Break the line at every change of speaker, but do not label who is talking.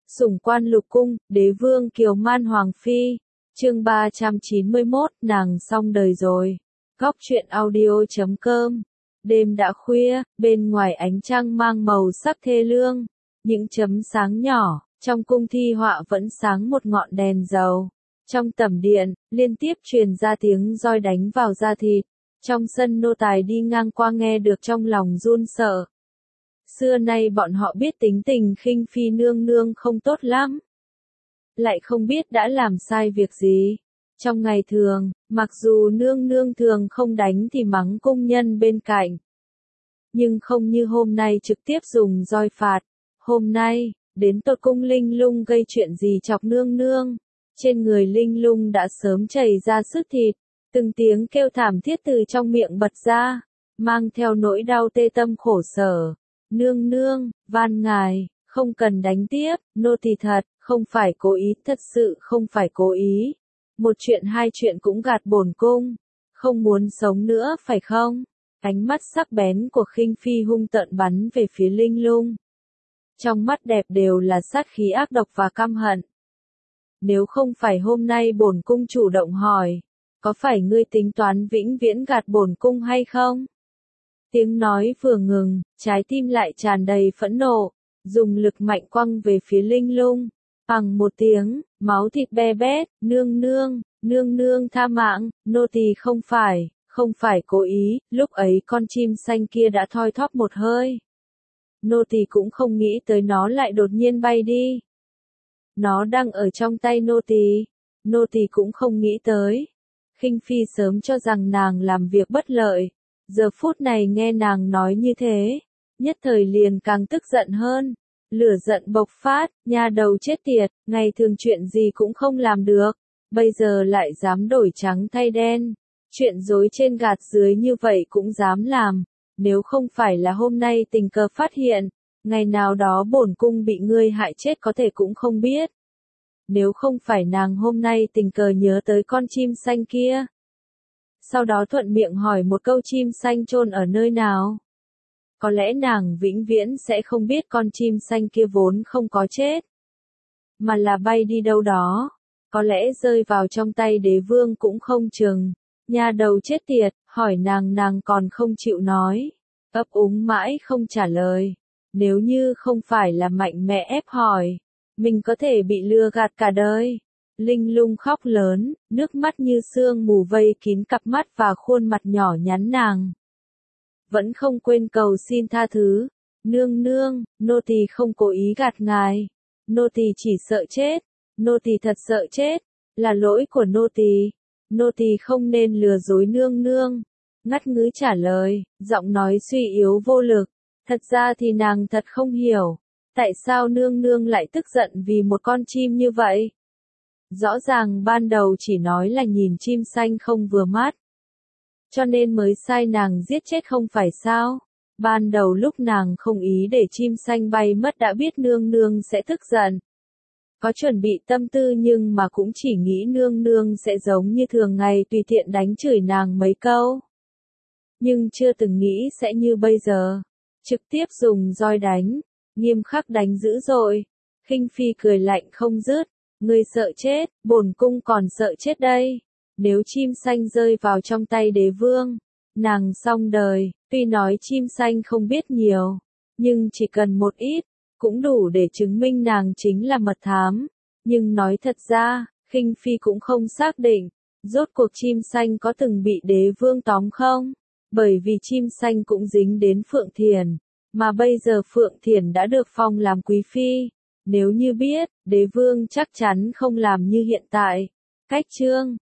Sủng quan lục cung, đế vương Kiều Man Hoàng Phi. Chương 391, nàng xong đời rồi. Góc truyện audio.com. Đêm đã khuya, bên ngoài ánh trăng mang màu sắc thê lương. Những chấm sáng nhỏ, trong cung thi họa vẫn sáng một ngọn đèn dầu. Trong tẩm điện, liên tiếp truyền ra tiếng roi đánh vào da thịt. Trong sân nô tài đi ngang qua nghe được trong lòng run sợ. Xưa nay bọn họ biết tính tình khinh phi nương nương không tốt lắm. Lại không biết đã làm sai việc gì. Trong ngày thường, mặc dù nương nương thường không đánh thì mắng cung nhân bên cạnh. Nhưng không như hôm nay trực tiếp dùng roi phạt. Hôm nay, đến tột cung Linh Lung gây chuyện gì chọc nương nương. Trên người Linh Lung đã sớm chảy ra sức thịt. Từng tiếng kêu thảm thiết từ trong miệng bật ra. Mang theo nỗi đau tê tâm khổ sở. Nương nương, van ngài, không cần đánh tiếp, nô tỳ thật, không phải cố ý, thật sự không phải cố ý. Một chuyện hai chuyện cũng gạt bổn cung, không muốn sống nữa phải không? Ánh mắt sắc bén của khinh phi hung tợn bắn về phía Linh Lung. Trong mắt đẹp đều là sát khí ác độc và căm hận. Nếu không phải hôm nay bổn cung chủ động hỏi, có phải ngươi tính toán vĩnh viễn gạt bổn cung hay không? Tiếng nói vừa ngừng, trái tim lại tràn đầy phẫn nộ, dùng lực mạnh quăng về phía Linh Lung. Bằng một tiếng, máu thịt be bét, nương nương tha mạng, nô tỳ không phải cố ý, lúc ấy con chim xanh kia đã thoi thóp một hơi. Nô tỳ cũng không nghĩ tới nó lại đột nhiên bay đi. Nó đang ở trong tay nô tỳ cũng không nghĩ tới. Khinh phi sớm cho rằng nàng làm việc bất lợi. Giờ phút này nghe nàng nói như thế, nhất thời liền càng tức giận hơn. Lửa giận bộc phát, nha đầu chết tiệt, ngày thường chuyện gì cũng không làm được, bây giờ lại dám đổi trắng thay đen. Chuyện dối trên gạt dưới như vậy cũng dám làm, nếu không phải là hôm nay tình cờ phát hiện, ngày nào đó bổn cung bị ngươi hại chết có thể cũng không biết. Nếu không phải nàng hôm nay tình cờ nhớ tới con chim xanh kia. Sau đó thuận miệng hỏi một câu chim xanh chôn ở nơi nào. Có lẽ nàng vĩnh viễn sẽ không biết con chim xanh kia vốn không có chết. Mà là bay đi đâu đó. Có lẽ rơi vào trong tay đế vương cũng không chừng. Nhà đầu chết tiệt, hỏi nàng còn không chịu nói. Ấp úng mãi không trả lời. Nếu như không phải là mạnh mẽ ép hỏi, mình có thể bị lừa gạt cả đời. Linh Lung khóc lớn, nước mắt như sương mù vây kín cặp mắt và khuôn mặt nhỏ nhắn nàng. Vẫn không quên cầu xin tha thứ. Nương, nô tỳ không cố ý gạt ngài. Nô tỳ chỉ sợ chết. Nô tỳ thật sợ chết. Là lỗi của nô tỳ. Nô tỳ không nên lừa dối nương. Ngắt ngứ trả lời, giọng nói suy yếu vô lực. Thật ra thì nàng thật không hiểu. Tại sao nương lại tức giận vì một con chim như vậy? Rõ ràng ban đầu chỉ nói là nhìn chim xanh không vừa mắt. Cho nên mới sai nàng giết chết không phải sao? Ban đầu lúc nàng không ý để chim xanh bay mất đã biết nương sẽ tức giận. Có chuẩn bị tâm tư nhưng mà cũng chỉ nghĩ nương sẽ giống như thường ngày tùy tiện đánh chửi nàng mấy câu. Nhưng chưa từng nghĩ sẽ như bây giờ. Trực tiếp dùng roi đánh, nghiêm khắc đánh dữ dội. Khinh phi cười lạnh không dứt. Ngươi sợ chết, bổn cung còn sợ chết đây. Nếu chim xanh rơi vào trong tay đế vương, nàng xong đời. Tuy nói chim xanh không biết nhiều, nhưng chỉ cần một ít, cũng đủ để chứng minh nàng chính là mật thám. Nhưng nói thật ra, khinh phi cũng không xác định, rốt cuộc chim xanh có từng bị đế vương tóm không? Bởi vì chim xanh cũng dính đến Phượng Thiền, mà bây giờ Phượng Thiền đã được phong làm quý phi. Nếu như biết, đế vương chắc chắn không làm như hiện tại. Cách chương